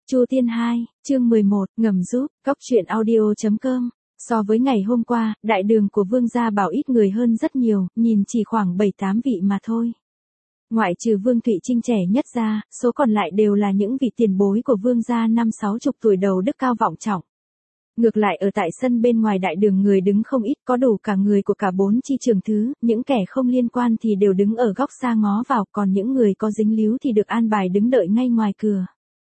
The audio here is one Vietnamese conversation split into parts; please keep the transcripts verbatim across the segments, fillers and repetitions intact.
Chu Tiên hai, chương mười một, ngầm giúp, cóc truyện audio chấm com. So với ngày hôm qua, đại đường của Vương gia Bảo ít người hơn rất nhiều, nhìn chỉ khoảng bảy tám vị mà thôi. Ngoại trừ Vương Thụy Trinh trẻ nhất ra, số còn lại đều là những vị tiền bối của Vương gia năm sáu chục tuổi đầu đức cao vọng trọng. Ngược lại ở tại sân bên ngoài đại đường người đứng không ít, có đủ cả người của cả bốn chi trường thứ, những kẻ không liên quan thì đều đứng ở góc xa ngó vào, còn những người có dính líu thì được an bài đứng đợi ngay ngoài cửa.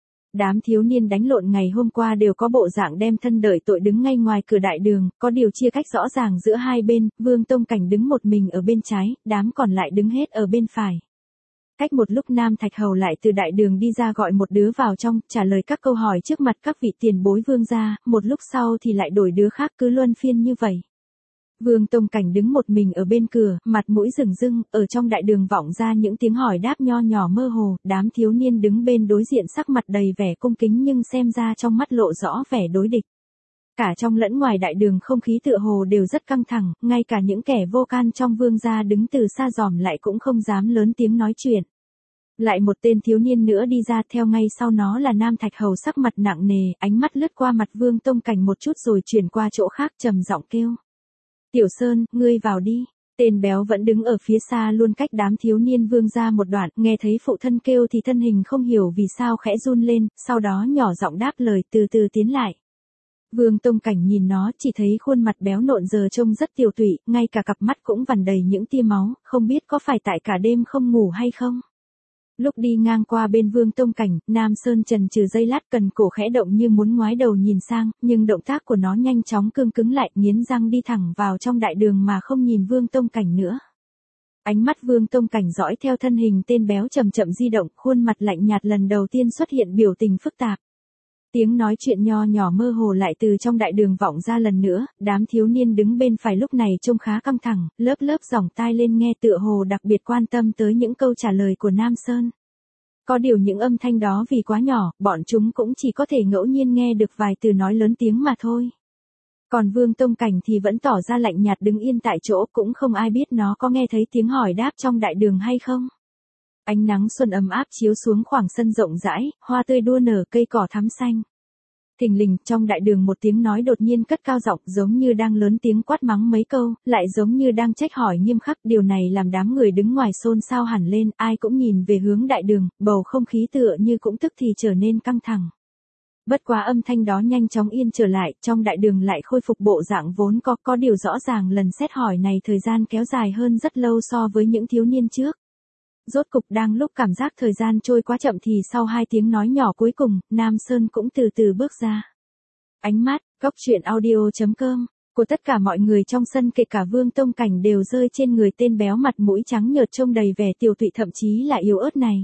Đám thiếu niên đánh lộn ngày hôm qua đều có bộ dạng đem thân đợi tội đứng ngay ngoài cửa đại đường, có điều chia cách rõ ràng giữa hai bên, Vương Tông Cảnh đứng một mình ở bên trái, đám còn lại đứng hết ở bên phải. Cách một lúc Nam Thạch Hầu lại từ đại đường đi ra gọi một đứa vào trong, trả lời các câu hỏi trước mặt các vị tiền bối vương gia, một lúc sau thì lại đổi đứa khác cứ luân phiên như vậy. Vương Tông Cảnh đứng một mình ở bên cửa, mặt mũi rừng rưng, ở trong đại đường vọng ra những tiếng hỏi đáp nho nhỏ mơ hồ, đám thiếu niên đứng bên đối diện sắc mặt đầy vẻ cung kính nhưng xem ra trong mắt lộ rõ vẻ đối địch. Cả trong lẫn ngoài đại đường không khí tựa hồ đều rất căng thẳng, ngay cả những kẻ vô can trong vương gia đứng từ xa dòm lại cũng không dám lớn tiếng nói chuyện. Lại một tên thiếu niên nữa đi ra, theo ngay sau nó là Nam Thạch Hầu sắc mặt nặng nề, ánh mắt lướt qua mặt Vương Tông Cảnh một chút rồi chuyển qua chỗ khác trầm giọng kêu. Tiểu Sơn, ngươi vào đi. Tên béo vẫn đứng ở phía xa luôn cách đám thiếu niên vương gia một đoạn, nghe thấy phụ thân kêu thì thân hình không hiểu vì sao khẽ run lên, sau đó nhỏ giọng đáp lời từ từ tiến lại. Vương Tông Cảnh nhìn nó chỉ thấy khuôn mặt béo nộn giờ trông rất tiều tụy, ngay cả cặp mắt cũng vằn đầy những tia máu, không biết có phải tại cả đêm không ngủ hay không. Lúc đi ngang qua bên Vương Tông Cảnh, Nam Sơn chần chừ giây lát cần cổ khẽ động như muốn ngoái đầu nhìn sang, nhưng động tác của nó nhanh chóng cương cứng lại, nghiến răng đi thẳng vào trong đại đường mà không nhìn Vương Tông Cảnh nữa. Ánh mắt Vương Tông Cảnh dõi theo thân hình tên béo chậm chậm di động, khuôn mặt lạnh nhạt lần đầu tiên xuất hiện biểu tình phức tạp. Tiếng nói chuyện nho nhỏ mơ hồ lại từ trong đại đường vọng ra lần nữa, đám thiếu niên đứng bên phải lúc này trông khá căng thẳng, lớp lớp giỏng tai lên nghe tựa hồ đặc biệt quan tâm tới những câu trả lời của Nam Sơn. Có điều những âm thanh đó vì quá nhỏ, bọn chúng cũng chỉ có thể ngẫu nhiên nghe được vài từ nói lớn tiếng mà thôi. Còn Vương Tông Cảnh thì vẫn tỏ ra lạnh nhạt đứng yên tại chỗ, cũng không ai biết nó có nghe thấy tiếng hỏi đáp trong đại đường hay không. Ánh nắng xuân ấm áp chiếu xuống khoảng sân rộng rãi, hoa tươi đua nở, cây cỏ thắm xanh. Thình lình, trong đại đường một tiếng nói đột nhiên cất cao giọng, giống như đang lớn tiếng quát mắng mấy câu, lại giống như đang trách hỏi nghiêm khắc. Điều này làm đám người đứng ngoài xôn xao hẳn lên, ai cũng nhìn về hướng đại đường, bầu không khí tựa như cũng tức thì trở nên căng thẳng. Bất quá âm thanh đó nhanh chóng yên trở lại, trong đại đường lại khôi phục bộ dạng vốn có, có điều rõ ràng lần xét hỏi này thời gian kéo dài hơn rất lâu so với những thiếu niên trước. Rốt cục đang lúc cảm giác thời gian trôi quá chậm thì sau hai tiếng nói nhỏ cuối cùng, Nam Sơn cũng từ từ bước ra. Ánh mắt, cóc truyện audio chấm com, của tất cả mọi người trong sân kể cả Vương Tông Cảnh đều rơi trên người tên béo mặt mũi trắng nhợt trông đầy vẻ tiều tụy thậm chí là yếu ớt này.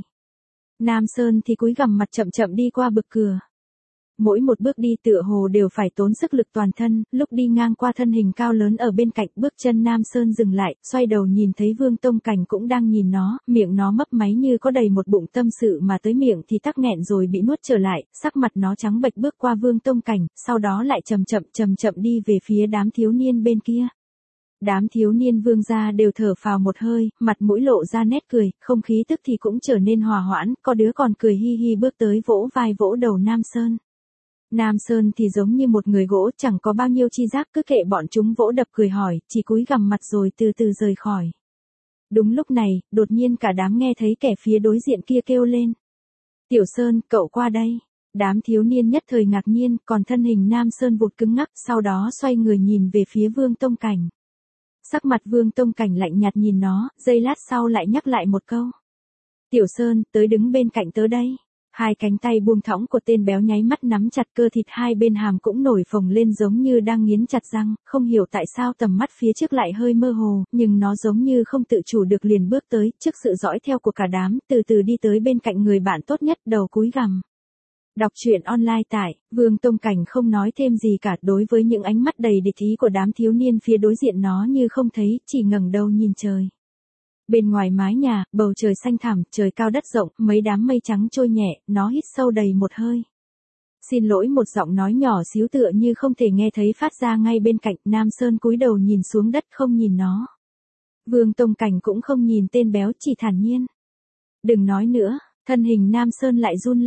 Nam Sơn thì cúi gằm mặt chậm chậm đi qua bực cửa. Mỗi một bước đi tựa hồ đều phải tốn sức lực toàn thân, lúc đi ngang qua thân hình cao lớn ở bên cạnh, bước chân Nam Sơn dừng lại, xoay đầu nhìn thấy Vương Tông Cảnh cũng đang nhìn nó, miệng nó mấp máy như có đầy một bụng tâm sự mà tới miệng thì tắc nghẹn rồi bị nuốt trở lại, sắc mặt nó trắng bệch bước qua Vương Tông Cảnh, sau đó lại chậm chậm chậm chậm đi về phía đám thiếu niên bên kia. Đám thiếu niên vương gia đều thở phào một hơi, mặt mũi lộ ra nét cười, không khí tức thì cũng trở nên hòa hoãn, có đứa còn cười hi hi bước tới vỗ vai vỗ đầu Nam Sơn. Nam Sơn thì giống như một người gỗ, chẳng có bao nhiêu chi giác, cứ kệ bọn chúng vỗ đập cười hỏi, chỉ cúi gằm mặt rồi từ từ rời khỏi. Đúng lúc này, đột nhiên cả đám nghe thấy kẻ phía đối diện kia kêu lên. Tiểu Sơn, cậu qua đây. Đám thiếu niên nhất thời ngạc nhiên, còn thân hình Nam Sơn vụt cứng ngắc, sau đó xoay người nhìn về phía Vương Tông Cảnh. Sắc mặt Vương Tông Cảnh lạnh nhạt nhìn nó, giây lát sau lại nhắc lại một câu. Tiểu Sơn, tới đứng bên cạnh tớ đây. Hai cánh tay buông thõng của tên béo nháy mắt nắm chặt cơ thịt hai bên hàm cũng nổi phồng lên giống như đang nghiến chặt răng, không hiểu tại sao tầm mắt phía trước lại hơi mơ hồ, nhưng nó giống như không tự chủ được liền bước tới, trước sự dõi theo của cả đám, từ từ đi tới bên cạnh người bạn tốt nhất, đầu cúi gằm. Đọc truyện online tại, Vương Tông Cảnh không nói thêm gì cả, đối với những ánh mắt đầy địch ý của đám thiếu niên phía đối diện nó như không thấy, chỉ ngẩng đầu nhìn trời. Bên ngoài mái nhà, bầu trời xanh thẳm, trời cao đất rộng, mấy đám mây trắng trôi nhẹ, nó hít sâu đầy một hơi. Xin lỗi, một giọng nói nhỏ xíu tựa như không thể nghe thấy phát ra ngay bên cạnh. Nam Sơn cúi đầu nhìn xuống đất không nhìn nó. Vương Tông Cảnh cũng không nhìn tên béo, chỉ thản nhiên. Đừng nói nữa, thân hình Nam Sơn lại run lên.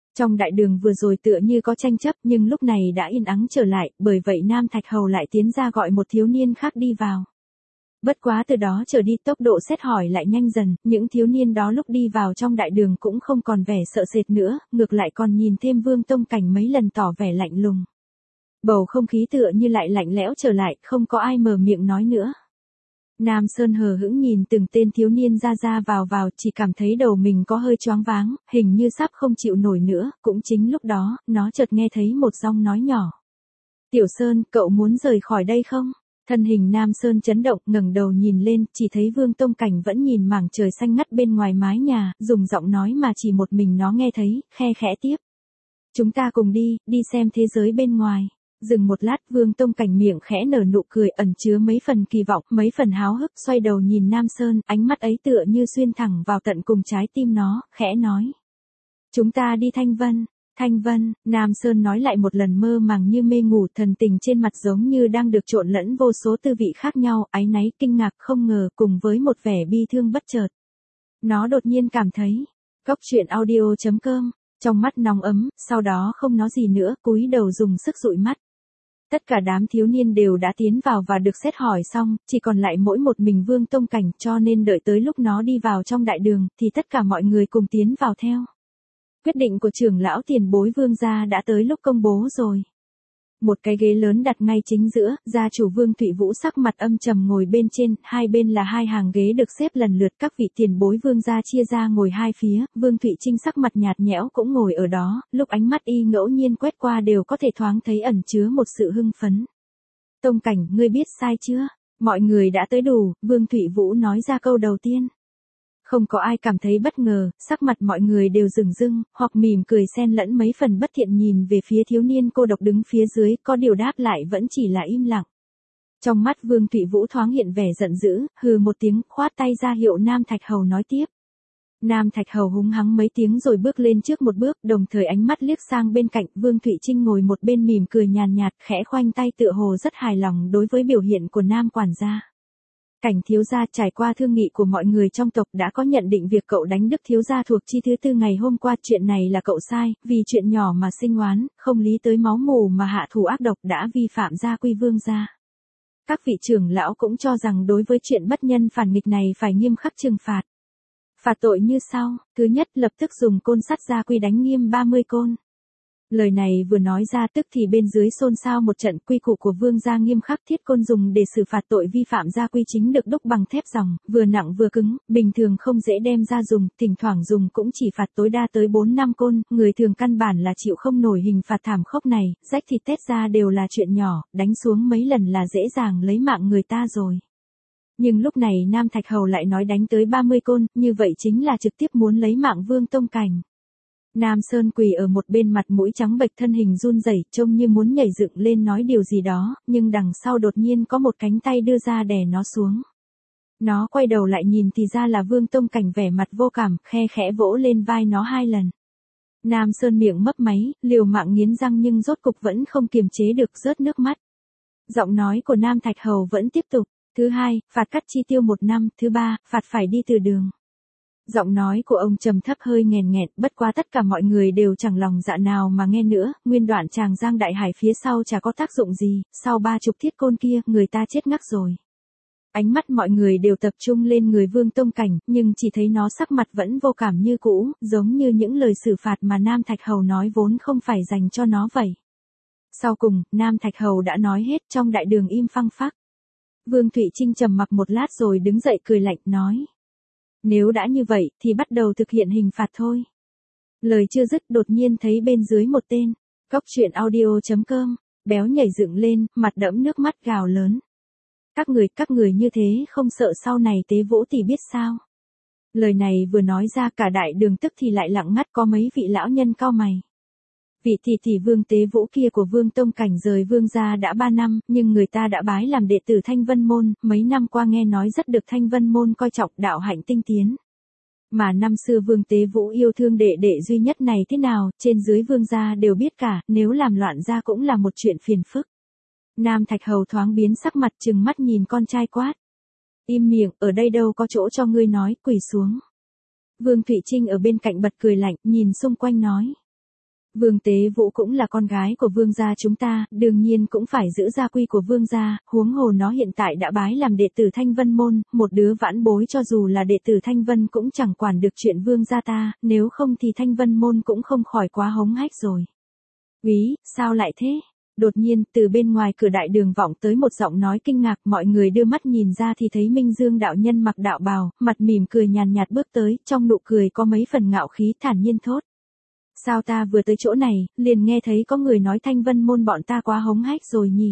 Trong đại đường vừa rồi tựa như có tranh chấp nhưng lúc này đã yên ắng trở lại, bởi vậy Nam Thạch Hầu lại tiến ra gọi một thiếu niên khác đi vào. Bất quá từ đó trở đi tốc độ xét hỏi lại nhanh dần, những thiếu niên đó lúc đi vào trong đại đường cũng không còn vẻ sợ sệt nữa, ngược lại còn nhìn thêm Vương Tông Cảnh mấy lần tỏ vẻ lạnh lùng. Bầu không khí tựa như lại lạnh lẽo trở lại, không có ai mở miệng nói nữa. Nam Sơn hờ hững nhìn từng tên thiếu niên ra ra vào vào, chỉ cảm thấy đầu mình có hơi choáng váng, hình như sắp không chịu nổi nữa, cũng chính lúc đó, nó chợt nghe thấy một giọng nói nhỏ. Tiểu Sơn, cậu muốn rời khỏi đây không? Thân hình Nam Sơn chấn động, ngẩng đầu nhìn lên, chỉ thấy Vương Tông Cảnh vẫn nhìn mảng trời xanh ngắt bên ngoài mái nhà, dùng giọng nói mà chỉ một mình nó nghe thấy, khe khẽ tiếp. Chúng ta cùng đi, đi xem thế giới bên ngoài. Dừng một lát, Vương Tông Cảnh miệng khẽ nở nụ cười ẩn chứa mấy phần kỳ vọng, mấy phần háo hức, xoay đầu nhìn Nam Sơn, ánh mắt ấy tựa như xuyên thẳng vào tận cùng trái tim nó, khẽ nói. Chúng ta đi Thanh Vân. Thanh Vân, Nam Sơn nói lại một lần mơ màng như mê ngủ, thần tình trên mặt giống như đang được trộn lẫn vô số tư vị khác nhau, áy náy, kinh ngạc, không ngờ, cùng với một vẻ bi thương bất chợt. Nó đột nhiên cảm thấy, cốc truyện audio chấm com, trong mắt nóng ấm, sau đó không nói gì nữa, cúi đầu dùng sức dụi mắt. Tất cả đám thiếu niên đều đã tiến vào và được xét hỏi xong, chỉ còn lại mỗi một mình Vương Tông Cảnh, cho nên đợi tới lúc nó đi vào trong đại đường, thì tất cả mọi người cùng tiến vào theo. Quyết định của trưởng lão tiền bối Vương gia đã tới lúc công bố rồi. Một cái ghế lớn đặt ngay chính giữa, gia chủ Vương Thụy Vũ sắc mặt âm trầm ngồi bên trên, hai bên là hai hàng ghế được xếp lần lượt, các vị tiền bối Vương gia chia ra ngồi hai phía, Vương Thụy Trinh sắc mặt nhạt nhẽo cũng ngồi ở đó, lúc ánh mắt y ngẫu nhiên quét qua đều có thể thoáng thấy ẩn chứa một sự hưng phấn. Tông Cảnh, ngươi biết sai chưa? Mọi người đã tới đủ, Vương Thụy Vũ nói ra câu đầu tiên. Không có ai cảm thấy bất ngờ, sắc mặt mọi người đều rừng rưng, hoặc mỉm cười xen lẫn mấy phần bất thiện nhìn về phía thiếu niên cô độc đứng phía dưới, có điều đáp lại vẫn chỉ là im lặng. Trong mắt Vương Thụy Vũ thoáng hiện vẻ giận dữ, hừ một tiếng, khoát tay ra hiệu Nam Thạch Hầu nói tiếp. Nam Thạch Hầu húng hắng mấy tiếng rồi bước lên trước một bước, đồng thời ánh mắt liếc sang bên cạnh, Vương Thụy Trinh ngồi một bên mỉm cười nhàn nhạt, khẽ khoanh tay tựa hồ rất hài lòng đối với biểu hiện của Nam quản gia. Cảnh thiếu gia, trải qua thương nghị của mọi người trong tộc đã có nhận định việc cậu đánh Đức thiếu gia thuộc chi thứ tư ngày hôm qua, chuyện này là cậu sai, vì chuyện nhỏ mà sinh oán, không lý tới máu mù mà hạ thủ ác độc, đã vi phạm gia quy Vương gia. Các vị trưởng lão cũng cho rằng đối với chuyện bất nhân phản nghịch này phải nghiêm khắc trừng phạt. Phạt tội như sau, thứ nhất, lập tức dùng côn sắt gia quy đánh nghiêm ba mươi côn. Lời này vừa nói ra tức thì bên dưới xôn xao một trận, quy củ của Vương gia nghiêm khắc, thiết côn dùng để xử phạt tội vi phạm gia quy chính được đúc bằng thép ròng, vừa nặng vừa cứng, bình thường không dễ đem ra dùng, thỉnh thoảng dùng cũng chỉ phạt tối đa tới bốn năm côn, người thường căn bản là chịu không nổi hình phạt thảm khốc này, rách thịt tét ra đều là chuyện nhỏ, đánh xuống mấy lần là dễ dàng lấy mạng người ta rồi. Nhưng lúc này Nam Thạch Hầu lại nói đánh tới ba mươi côn, như vậy chính là trực tiếp muốn lấy mạng Vương Tông Cảnh. Nam Sơn quỳ ở một bên, mặt mũi trắng bệch, thân hình run rẩy, trông như muốn nhảy dựng lên nói điều gì đó, nhưng đằng sau đột nhiên có một cánh tay đưa ra đè nó xuống. Nó quay đầu lại nhìn thì ra là Vương Tông Cảnh vẻ mặt vô cảm, khe khẽ vỗ lên vai nó hai lần. Nam Sơn miệng mấp máy, liều mạng nghiến răng nhưng rốt cục vẫn không kiềm chế được, rớt nước mắt. Giọng nói của Nam Thạch Hầu vẫn tiếp tục. Thứ hai, phạt cắt chi tiêu một năm. Thứ ba, phạt phải đi từ đường. Giọng nói của ông trầm thấp hơi nghèn nghẹn, bất quá tất cả mọi người đều chẳng lòng dạ nào mà nghe nữa, nguyên đoạn tràng giang đại hải phía sau chả có tác dụng gì, sau ba chục thiết côn kia, người ta chết ngắc rồi. Ánh mắt mọi người đều tập trung lên người Vương Tông Cảnh, nhưng chỉ thấy nó sắc mặt vẫn vô cảm như cũ, giống như những lời xử phạt mà Nam Thạch Hầu nói vốn không phải dành cho nó vậy. Sau cùng, Nam Thạch Hầu đã nói hết, trong đại đường im phăng phắc. Vương Thụy Trinh trầm mặc một lát rồi đứng dậy cười lạnh, nói. Nếu đã như vậy, thì bắt đầu thực hiện hình phạt thôi. Lời chưa dứt đột nhiên thấy bên dưới một tên, cốc truyện audio chấm com, béo nhảy dựng lên, mặt đẫm nước mắt gào lớn. Các người, các người như thế không sợ sau này tế vũ thì biết sao? Lời này vừa nói ra cả đại đường tức thì lại lặng ngắt, có mấy vị lão nhân cau mày. Vị tỷ tỷ Vương Tế Vũ kia của Vương Tông Cảnh rời Vương gia đã ba năm, nhưng người ta đã bái làm đệ tử Thanh Vân Môn, mấy năm qua nghe nói rất được Thanh Vân Môn coi trọng, đạo hạnh tinh tiến. Mà năm xưa Vương Tế Vũ yêu thương đệ đệ duy nhất này thế nào, trên dưới Vương gia đều biết cả, nếu làm loạn ra cũng là một chuyện phiền phức. Nam Thạch Hầu thoáng biến sắc mặt, trừng mắt nhìn con trai quát. Im miệng, ở đây đâu có chỗ cho ngươi nói, quỳ xuống. Vương Thụy Trinh ở bên cạnh bật cười lạnh, nhìn xung quanh nói. Vương Tế Vũ cũng là con gái của vương gia chúng ta, đương nhiên cũng phải giữ gia quy của vương gia, huống hồ nó hiện tại đã bái làm đệ tử Thanh Vân môn, một đứa vãn bối cho dù là đệ tử Thanh Vân cũng chẳng quản được chuyện vương gia ta, nếu không thì Thanh Vân môn cũng không khỏi quá hống hách rồi. Úy, sao lại thế? Đột nhiên, từ bên ngoài cửa đại đường vọng tới một giọng nói kinh ngạc, mọi người đưa mắt nhìn ra thì thấy Minh Dương đạo nhân mặc đạo bào, mặt mỉm cười nhàn nhạt bước tới, trong nụ cười có mấy phần ngạo khí, thản nhiên thốt. Sao ta vừa tới chỗ này, liền nghe thấy có người nói Thanh Vân môn bọn ta quá hống hách rồi nhỉ?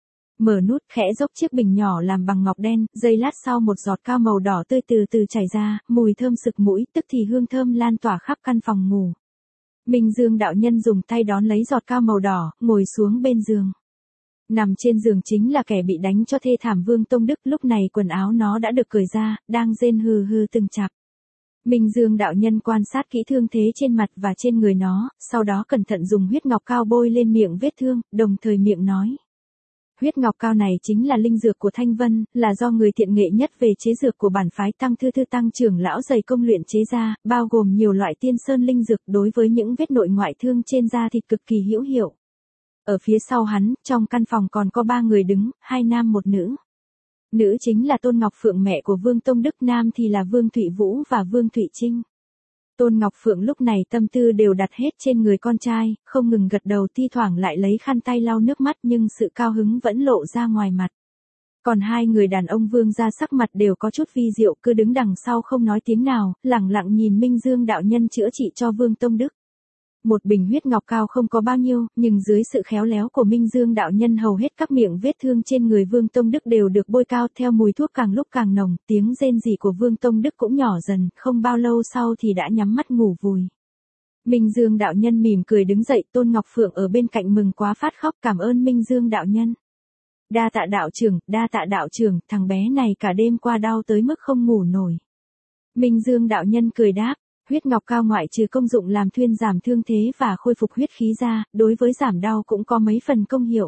Mở nút, khẽ dốc chiếc bình nhỏ làm bằng ngọc đen, giây lát sau một giọt cao màu đỏ tươi từ từ chảy ra, mùi thơm sực mũi, tức thì hương thơm lan tỏa khắp căn phòng ngủ. Minh Dương đạo nhân dùng tay đón lấy giọt cao màu đỏ, ngồi xuống bên giường. Nằm trên giường chính là kẻ bị đánh cho thê thảm Vương Tông Đức, lúc này quần áo nó đã được cởi ra, đang rên hừ hừ từng chặp. Minh Dương đạo nhân quan sát kỹ thương thế trên mặt và trên người nó, sau đó cẩn thận dùng huyết ngọc cao bôi lên miệng vết thương, đồng thời miệng nói. Huyết ngọc cao này chính là linh dược của Thanh Vân, là do người thiện nghệ nhất về chế dược của bản phái Tăng Thư Thư Tăng trưởng lão dày công luyện chế ra, bao gồm nhiều loại tiên sơn linh dược đối với những vết nội ngoại thương trên da thịt cực kỳ hữu hiệu. Ở phía sau hắn, trong căn phòng còn có ba người đứng, hai nam một nữ. Nữ chính là Tôn Ngọc Phượng mẹ của Vương Tông Đức, nam thì là Vương Thụy Vũ và Vương Thụy Trinh. Tôn Ngọc Phượng lúc này tâm tư đều đặt hết trên người con trai, không ngừng gật đầu, thi thoảng lại lấy khăn tay lau nước mắt, nhưng sự cao hứng vẫn lộ ra ngoài mặt. Còn hai người đàn ông Vương gia sắc mặt đều có chút vi diệu, cứ đứng đằng sau không nói tiếng nào, lẳng lặng nhìn Minh Dương đạo nhân chữa trị cho Vương Tông Đức. Một bình huyết ngọc cao không có bao nhiêu, nhưng dưới sự khéo léo của Minh Dương đạo nhân hầu hết các miệng vết thương trên người Vương Tông Đức đều được bôi cao, theo mùi thuốc càng lúc càng nồng, tiếng rên rỉ của Vương Tông Đức cũng nhỏ dần, không bao lâu sau thì đã nhắm mắt ngủ vùi. Minh Dương đạo nhân mỉm cười đứng dậy, Tôn Ngọc Phượng ở bên cạnh mừng quá phát khóc, cảm ơn Minh Dương đạo nhân. Đa tạ đạo trưởng, đa tạ đạo trưởng, thằng bé này cả đêm qua đau tới mức không ngủ nổi. Minh Dương đạo nhân cười đáp. Huyết ngọc cao ngoại trừ công dụng làm thuyên giảm thương thế và khôi phục huyết khí ra, đối với giảm đau cũng có mấy phần công hiệu.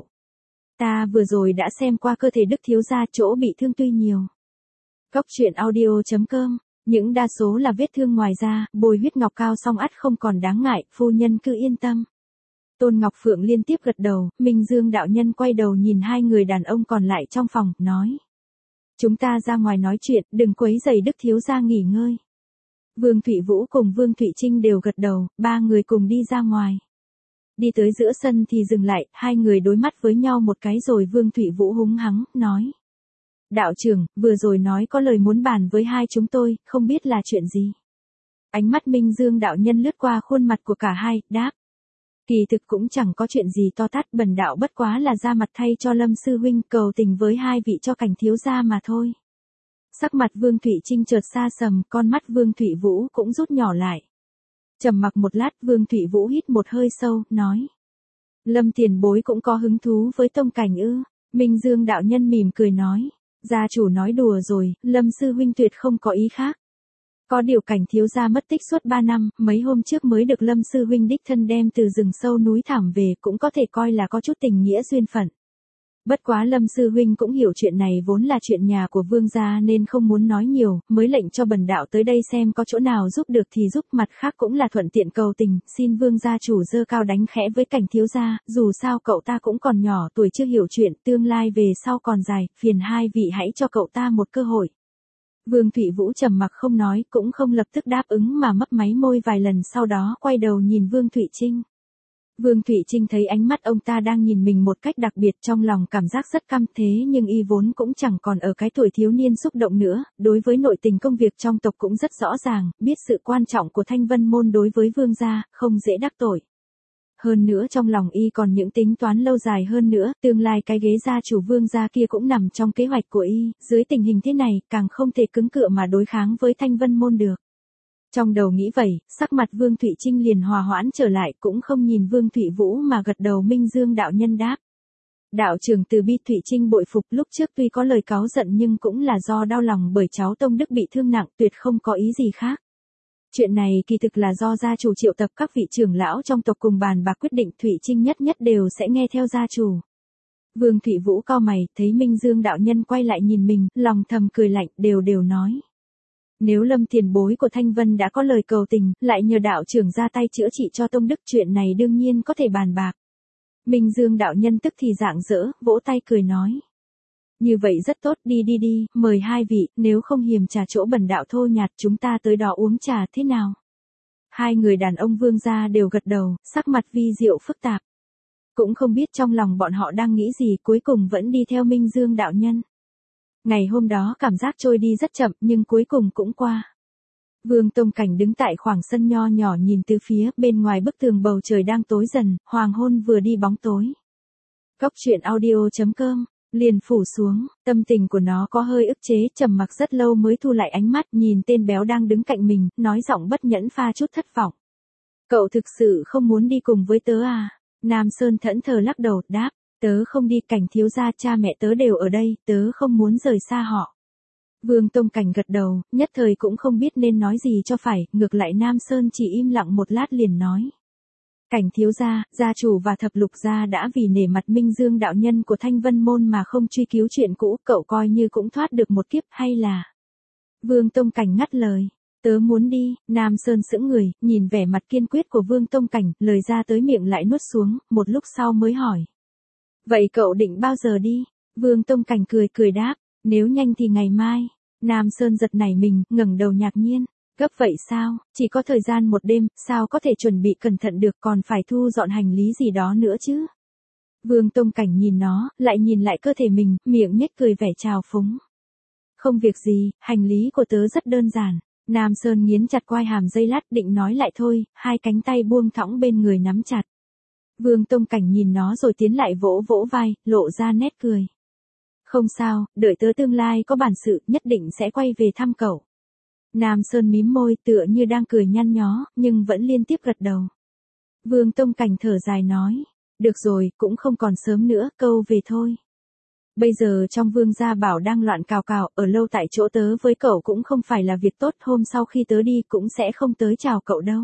Ta vừa rồi đã xem qua cơ thể Đức thiếu gia, chỗ bị thương tuy nhiều. Cốc truyện audio chấm com, những đa số là vết thương ngoài da, bôi huyết ngọc cao xong ắt không còn đáng ngại, phu nhân cứ yên tâm. Tôn Ngọc Phượng liên tiếp gật đầu, Minh Dương đạo nhân quay đầu nhìn hai người đàn ông còn lại trong phòng, nói. Chúng ta ra ngoài nói chuyện, đừng quấy rầy Đức thiếu gia nghỉ ngơi. Vương Thụy Vũ cùng Vương Thụy Trinh đều gật đầu, ba người cùng đi ra ngoài. Đi tới giữa sân thì dừng lại, hai người đối mắt với nhau một cái rồi Vương Thụy Vũ húng hắng, nói. Đạo trưởng, vừa rồi nói có lời muốn bàn với hai chúng tôi, không biết là chuyện gì. Ánh mắt Minh Dương đạo nhân lướt qua khuôn mặt của cả hai, đáp. Kỳ thực cũng chẳng có chuyện gì to tát, bần đạo bất quá là ra mặt thay cho Lâm sư huynh, cầu tình với hai vị cho Cảnh thiếu gia mà thôi. Sắc mặt Vương Thụy Trinh chợt xa sầm, con mắt Vương Thụy Vũ cũng rút nhỏ lại. Trầm mặc một lát, Vương Thụy Vũ hít một hơi sâu, nói. Lâm tiền bối cũng có hứng thú với tông cảnh ư? Minh Dương đạo nhân mỉm cười nói. Gia chủ nói đùa rồi, Lâm sư huynh tuyệt không có ý khác. Có điều Cảnh thiếu gia mất tích suốt ba năm, mấy hôm trước mới được Lâm sư huynh đích thân đem từ rừng sâu núi thẳm về, cũng có thể coi là có chút tình nghĩa duyên phận. Bất quá Lâm sư huynh cũng hiểu chuyện này vốn là chuyện nhà của vương gia nên không muốn nói nhiều, mới lệnh cho bần đạo tới đây xem có chỗ nào giúp được thì giúp, mặt khác cũng là thuận tiện cầu tình, xin vương gia chủ dơ cao đánh khẽ với Cảnh thiếu gia, dù sao cậu ta cũng còn nhỏ, tuổi chưa hiểu chuyện, tương lai về sau còn dài, phiền hai vị hãy cho cậu ta một cơ hội. Vương Thụy Vũ trầm mặc không nói, cũng không lập tức đáp ứng mà mấp máy môi vài lần, sau đó quay đầu nhìn Vương Thụy Trinh. Vương Thụy Trinh thấy ánh mắt ông ta đang nhìn mình một cách đặc biệt, trong lòng cảm giác rất căm, thế nhưng y vốn cũng chẳng còn ở cái tuổi thiếu niên xúc động nữa, đối với nội tình công việc trong tộc cũng rất rõ ràng, biết sự quan trọng của Thanh Vân môn đối với vương gia, không dễ đắc tội. Hơn nữa trong lòng y còn những tính toán lâu dài hơn nữa, tương lai cái ghế gia chủ vương gia kia cũng nằm trong kế hoạch của y, dưới tình hình thế này, càng không thể cứng cựa mà đối kháng với Thanh Vân môn được. Trong đầu nghĩ vậy, sắc mặt Vương Thụy Trinh liền hòa hoãn trở lại, cũng không nhìn Vương Thụy Vũ mà gật đầu. Minh Dương đạo nhân đáp. Đạo trưởng từ bi. Thụy Trinh bội phục, lúc trước tuy có lời cáu giận nhưng cũng là do đau lòng bởi cháu Tông Đức bị thương nặng, tuyệt không có ý gì khác. Chuyện này kỳ thực là do gia chủ triệu tập các vị trưởng lão trong tộc cùng bàn bạc quyết định, Thụy Trinh nhất nhất đều sẽ nghe theo gia chủ. Vương Thụy Vũ cau mày, thấy Minh Dương đạo nhân quay lại nhìn mình, lòng thầm cười lạnh, đều đều nói. Nếu Lâm tiền bối của Thanh Vân đã có lời cầu tình, lại nhờ đạo trưởng ra tay chữa trị cho tông đức, chuyện này đương nhiên có thể bàn bạc. Minh Dương đạo nhân tức thì rạng rỡ, vỗ tay cười nói. Như vậy rất tốt, đi đi đi, mời hai vị, nếu không hiềm trà chỗ bẩn đạo thô nhạt chúng ta tới đó uống trà thế nào? Hai người đàn ông Vương gia đều gật đầu, sắc mặt vi diệu phức tạp. Cũng không biết trong lòng bọn họ đang nghĩ gì, cuối cùng vẫn đi theo Minh Dương đạo nhân. Ngày hôm đó cảm giác trôi đi rất chậm nhưng cuối cùng cũng qua. Vương Tông Cảnh đứng tại khoảng sân nho nhỏ nhìn từ phía bên ngoài bức tường, bầu trời đang tối dần, hoàng hôn vừa đi bóng tối. Cốc truyện audio chấm com liền phủ xuống, tâm tình của nó có hơi ức chế, trầm mặc rất lâu mới thu lại ánh mắt, nhìn tên béo đang đứng cạnh mình, nói giọng bất nhẫn pha chút thất vọng. Cậu thực sự không muốn đi cùng với tớ à? Nam Sơn thẫn thờ lắc đầu, đáp, tớ không đi, Cảnh thiếu gia cha mẹ tớ đều ở đây, tớ không muốn rời xa họ. Vương Tông Cảnh gật đầu, nhất thời cũng không biết nên nói gì cho phải, ngược lại Nam Sơn chỉ im lặng một lát liền nói. Cảnh thiếu gia, gia chủ và thập lục gia đã vì nể mặt Minh Dương đạo nhân của Thanh Vân môn mà không truy cứu chuyện cũ, cậu coi như cũng thoát được một kiếp hay là... Vương Tông Cảnh ngắt lời. Tớ muốn đi, Nam Sơn sững người, nhìn vẻ mặt kiên quyết của Vương Tông Cảnh, lời ra tới miệng lại nuốt xuống, một lúc sau mới hỏi. Vậy cậu định bao giờ đi? Vương Tông Cảnh cười cười đáp, nếu nhanh thì ngày mai. Nam Sơn giật nảy mình, ngẩng đầu ngạc nhiên. Gấp vậy sao, chỉ có thời gian một đêm, sao có thể chuẩn bị cẩn thận được, còn phải thu dọn hành lý gì đó nữa chứ? Vương Tông Cảnh nhìn nó, lại nhìn lại cơ thể mình, miệng nhếch cười vẻ trào phúng. Không việc gì, hành lý của tớ rất đơn giản. Nam Sơn nghiến chặt quai hàm dây lát, định nói lại thôi, hai cánh tay buông thõng bên người nắm chặt. Vương Tông Cảnh nhìn nó rồi tiến lại vỗ vỗ vai, lộ ra nét cười. Không sao, đợi tớ tương lai có bản sự, nhất định sẽ quay về thăm cậu. Nam Sơn mím môi tựa như đang cười nhăn nhó, nhưng vẫn liên tiếp gật đầu. Vương Tông Cảnh thở dài nói, được rồi, cũng không còn sớm nữa, câu về thôi. Bây giờ trong Vương gia bảo đang loạn cào cào, ở lâu tại chỗ tớ với cậu cũng không phải là việc tốt, hôm sau khi tớ đi cũng sẽ không tới chào cậu đâu.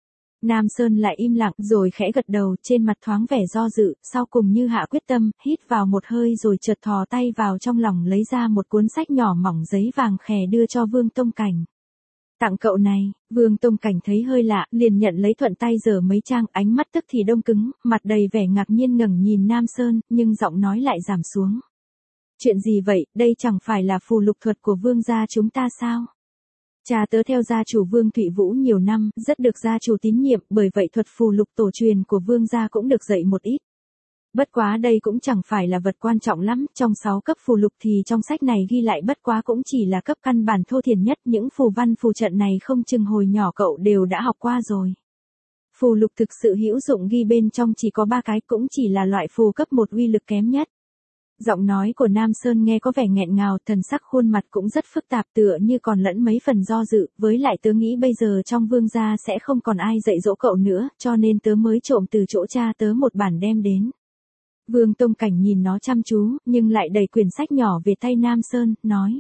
Nam Sơn lại im lặng rồi khẽ gật đầu, trên mặt thoáng vẻ do dự, sau cùng như hạ quyết tâm, hít vào một hơi rồi chợt thò tay vào trong lòng lấy ra một cuốn sách nhỏ mỏng giấy vàng khè đưa cho Vương Tông Cảnh. Tặng cậu này, Vương Tông Cảnh thấy hơi lạ, liền nhận lấy thuận tay dở mấy trang, ánh mắt tức thì đông cứng, mặt đầy vẻ ngạc nhiên ngẩng nhìn Nam Sơn, nhưng giọng nói lại giảm xuống. Chuyện gì vậy, đây chẳng phải là phù lục thuật của Vương gia chúng ta sao? Cha tớ theo gia chủ Vương Thụy Vũ nhiều năm, rất được gia chủ tín nhiệm, bởi vậy thuật phù lục tổ truyền của Vương gia cũng được dạy một ít. Bất quá đây cũng chẳng phải là vật quan trọng lắm, trong sáu cấp phù lục thì trong sách này ghi lại bất quá cũng chỉ là cấp căn bản thô thiển nhất, những phù văn phù trận này không chừng hồi nhỏ cậu đều đã học qua rồi. Phù lục thực sự hữu dụng ghi bên trong chỉ có ba cái, cũng chỉ là loại phù cấp một uy lực kém nhất. Giọng nói của Nam Sơn nghe có vẻ nghẹn ngào, thần sắc khuôn mặt cũng rất phức tạp, tựa như còn lẫn mấy phần do dự, với lại tớ nghĩ bây giờ trong Vương gia sẽ không còn ai dạy dỗ cậu nữa, cho nên tớ mới trộm từ chỗ cha tớ một bản đem đến. Vương Tông Cảnh nhìn nó chăm chú, nhưng lại đẩy quyển sách nhỏ về tay Nam Sơn, nói.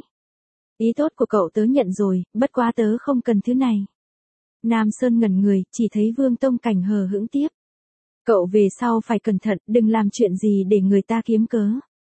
Ý tốt của cậu tớ nhận rồi, bất quá tớ không cần thứ này. Nam Sơn ngẩn người, chỉ thấy Vương Tông Cảnh hờ hững tiếp. Cậu về sau phải cẩn thận, đừng làm chuyện gì để người ta kiếm cớ.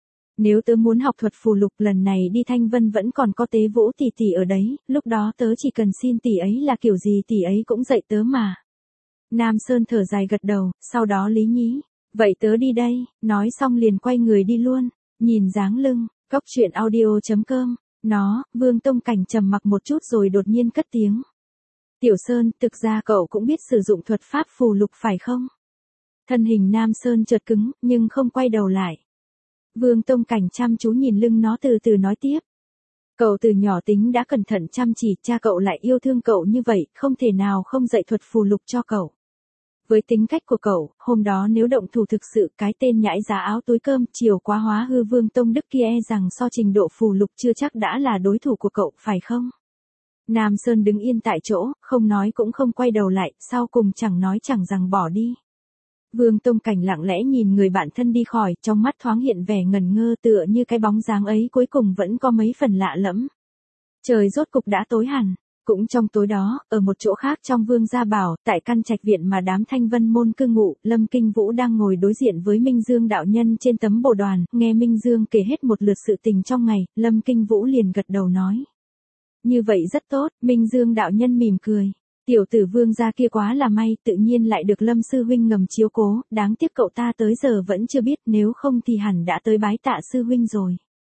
Nếu tớ muốn học thuật phù lục lần này đi Thanh Vân vẫn còn có Tế Vũ tỷ tỷ ở đấy, lúc đó tớ chỉ cần xin tỷ ấy là kiểu gì tỷ ấy cũng dạy tớ mà. Nam Sơn thở dài gật đầu, sau đó lý nhí. Vậy tớ đi đây, nói xong liền quay người đi luôn, nhìn dáng lưng, cốc truyện audio chấm com, nó, Vương Tông Cảnh trầm mặc một chút rồi đột nhiên cất tiếng. Tiểu Sơn, thực ra cậu cũng biết sử dụng thuật pháp phù lục phải không? Thân hình Nam Sơn chợt cứng, nhưng không quay đầu lại. Vương Tông Cảnh chăm chú nhìn lưng nó từ từ nói tiếp. Cậu từ nhỏ tính đã cẩn thận chăm chỉ, cha cậu lại yêu thương cậu như vậy, không thể nào không dạy thuật phù lục cho cậu. Với tính cách của cậu, hôm đó nếu động thủ thực sự cái tên nhãi giá áo túi cơm chiều quá hóa hư Vương Tông Đức kia e rằng so trình độ phù lục chưa chắc đã là đối thủ của cậu, phải không? Nam Sơn đứng yên tại chỗ, không nói cũng không quay đầu lại, sau cùng chẳng nói chẳng rằng bỏ đi. Vương Tông Cảnh lặng lẽ nhìn người bạn thân đi khỏi, trong mắt thoáng hiện vẻ ngần ngơ tựa như cái bóng dáng ấy cuối cùng vẫn có mấy phần lạ lẫm. Trời rốt cục đã tối hẳn. Cũng trong tối đó, ở một chỗ khác trong Vương gia bảo, tại căn trạch viện mà đám Thanh Vân môn cư ngụ, Lâm Kinh Vũ đang ngồi đối diện với Minh Dương đạo nhân trên tấm bồ đoàn, nghe Minh Dương kể hết một lượt sự tình trong ngày, Lâm Kinh Vũ liền gật đầu nói. như vậy rất tốt, Minh Dương đạo nhân mỉm cười. Tiểu tử Vương gia kia quá là may, tự nhiên lại được Lâm sư huynh ngầm chiếu cố, đáng tiếc cậu ta tới giờ vẫn chưa biết, nếu không thì hẳn đã tới bái tạ sư huynh rồi.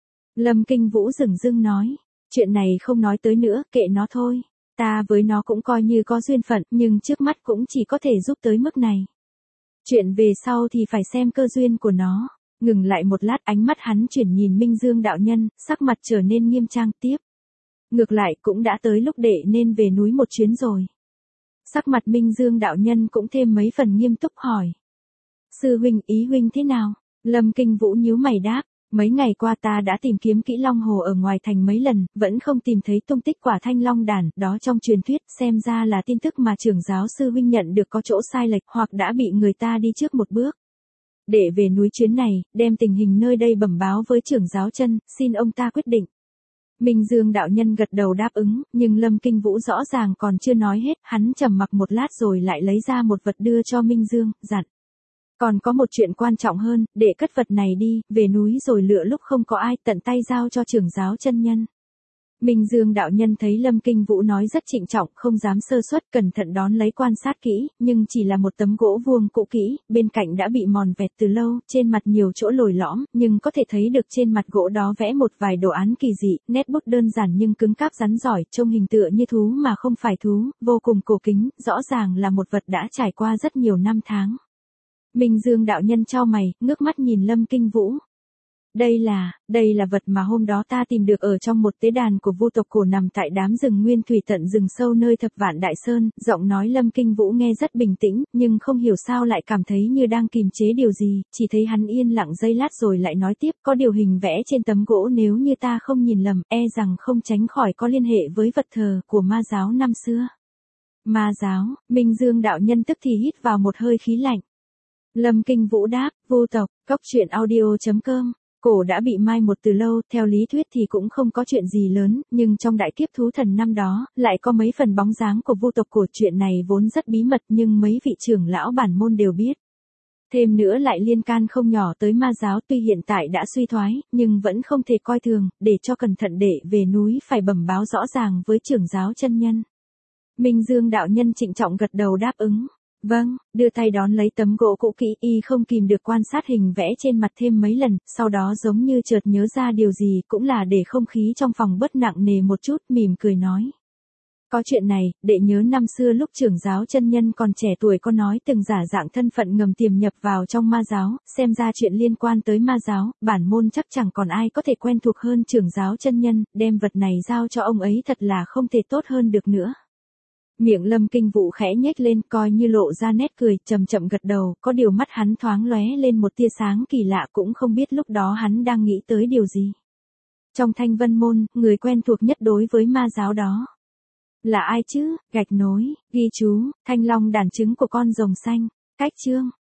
Lâm Kinh Vũ dửng dưng nói, chuyện này không nói tới nữa, kệ nó thôi. Ta với nó cũng coi như có duyên phận, nhưng trước mắt cũng chỉ có thể giúp tới mức này. Chuyện về sau thì phải xem cơ duyên của nó. Ngừng lại một lát, ánh mắt hắn chuyển nhìn Minh Dương đạo nhân, sắc mặt trở nên nghiêm trang tiếp. Ngược lại cũng đã tới lúc đệ nên về núi một chuyến rồi. Sắc mặt Minh Dương đạo nhân cũng thêm mấy phần nghiêm túc hỏi. Sư huynh, ý huynh thế nào? Lâm Kinh Vũ nhíu mày đáp, mấy ngày qua ta đã tìm kiếm kỹ Long Hồ ở ngoài thành mấy lần, vẫn không tìm thấy tung tích quả Thanh Long đàn, đó trong truyền thuyết, xem ra là tin tức mà trưởng giáo sư huynh nhận được có chỗ sai lệch hoặc đã bị người ta đi trước một bước. Để về núi chuyến này, đem tình hình nơi đây bẩm báo với trưởng giáo chân, xin ông ta quyết định. Minh Dương đạo nhân gật đầu đáp ứng, nhưng Lâm Kinh Vũ rõ ràng còn chưa nói hết, hắn trầm mặc một lát rồi lại lấy ra một vật đưa cho Minh Dương, dặn. Còn có một chuyện quan trọng hơn, để cất vật này đi, về núi rồi lựa lúc không có ai, tận tay giao cho trưởng giáo chân nhân. Minh Dương đạo nhân thấy Lâm Kinh Vũ nói rất trịnh trọng, không dám sơ suất, cẩn thận đón lấy quan sát kỹ, nhưng chỉ là một tấm gỗ vuông cũ kỹ, bên cạnh đã bị mòn vẹt từ lâu, trên mặt nhiều chỗ lồi lõm, nhưng có thể thấy được trên mặt gỗ đó vẽ một vài đồ án kỳ dị, nét bút đơn giản nhưng cứng cáp rắn giỏi, trông hình tựa như thú mà không phải thú, vô cùng cổ kính, rõ ràng là một vật đã trải qua rất nhiều năm tháng. Minh Dương đạo nhân chau mày, ngước mắt nhìn Lâm Kinh Vũ. Đây là, đây là vật mà hôm đó ta tìm được ở trong một tế đàn của vu tộc cổ nằm tại đám rừng nguyên thủy tận rừng sâu nơi thập vạn đại sơn, giọng nói Lâm Kinh Vũ nghe rất bình tĩnh, nhưng không hiểu sao lại cảm thấy như đang kìm chế điều gì, chỉ thấy hắn yên lặng giây lát rồi lại nói tiếp, có điều hình vẽ trên tấm gỗ nếu như ta không nhìn lầm, e rằng không tránh khỏi có liên hệ với vật thờ của ma giáo năm xưa. Ma giáo, Minh Dương đạo nhân tức thì hít vào một hơi khí lạnh. Lâm Kinh Vũ đáp, vu tộc, cốc truyện audio chấm com. Cổ đã bị mai một từ lâu, theo lý thuyết thì cũng không có chuyện gì lớn, nhưng trong đại kiếp thú thần năm đó, lại có mấy phần bóng dáng của vu tộc cổ. Chuyện này vốn rất bí mật nhưng mấy vị trưởng lão bản môn đều biết. Thêm nữa lại liên can không nhỏ tới ma giáo, tuy hiện tại đã suy thoái, nhưng vẫn không thể coi thường, để cho cẩn thận để về núi phải bẩm báo rõ ràng với trưởng giáo chân nhân. Minh Dương đạo nhân trịnh trọng gật đầu đáp ứng. Vâng, đưa tay đón lấy tấm gỗ cũ kỹ, y không kìm được quan sát hình vẽ trên mặt thêm mấy lần, sau đó giống như chợt nhớ ra điều gì, cũng là để không khí trong phòng bớt nặng nề một chút, mỉm cười nói. Có chuyện này, đệ nhớ năm xưa lúc trưởng giáo chân nhân còn trẻ tuổi có nói từng giả dạng thân phận ngầm tiềm nhập vào trong ma giáo, xem ra chuyện liên quan tới ma giáo, bản môn chắc chẳng còn ai có thể quen thuộc hơn trưởng giáo chân nhân, đem vật này giao cho ông ấy thật là không thể tốt hơn được nữa. Miệng Lâm Kinh Vũ khẽ nhếch lên, coi như lộ ra nét cười, chậm chậm gật đầu, có điều mắt hắn thoáng lóe lên một tia sáng kỳ lạ, cũng không biết lúc đó hắn đang nghĩ tới điều gì. Trong Thanh Vân môn, người quen thuộc nhất đối với ma giáo đó là ai chứ? Gạch nối, ghi chú, Thanh Long đàn trứng của con rồng xanh. Cách chương